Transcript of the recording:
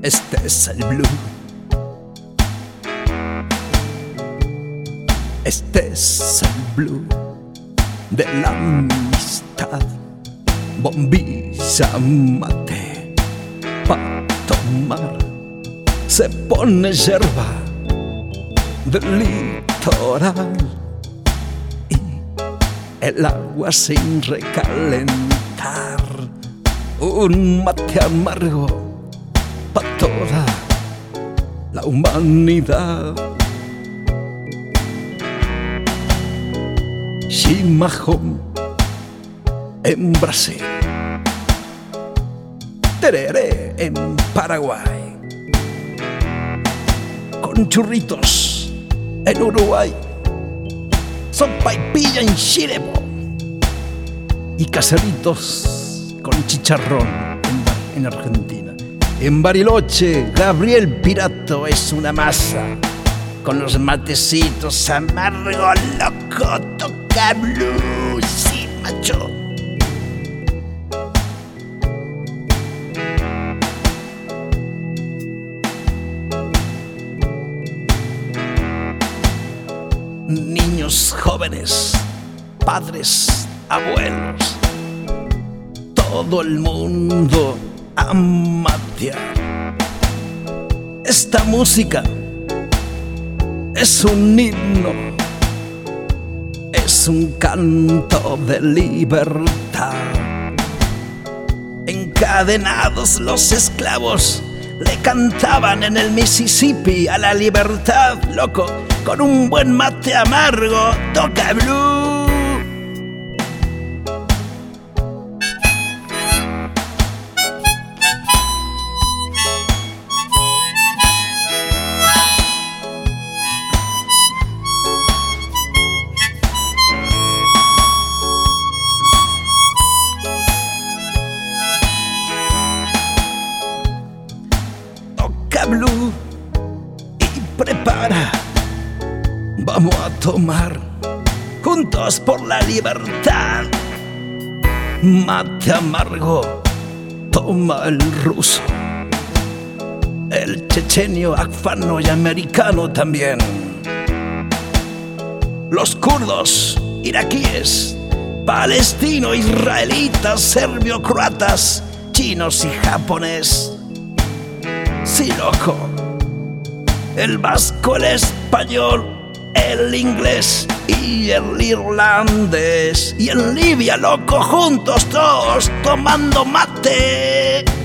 Este es el blues. Este es el blues de la amistad. Bombilla, mate pa' tomar. Se pone yerba del litoral y el agua sin recalentar. Un mate amargo pa' toda la humanidad. Chimarrón en Brasil, tereré en Paraguay, con churritos en Uruguay, sopa y pilla en Chile y caseritos con chicharrón en Argentina. En Bariloche, Gabriel Pirato es una masa, con los matecitos amargo, loco, toca blues, sí, macho. Niños, jóvenes, padres, abuelos, todo el mundo a matear. Esta música es un himno, es un canto de libertad. Encadenados los esclavos le cantaban en el Mississippi a la libertad, loco, con un buen mate amargo, toca blues. Toca blues y prepara. Vamos a tomar juntos por la libertad. Mate amargo toma el ruso, el chechenio, afgano y americano también. Los kurdos, iraquíes, palestinos, israelitas, serbio, croatas, chinos y japonés. Sí, loco. El vasco, el español, el inglés y el irlandés. Y en Libia, loco, juntos todos tomando mate.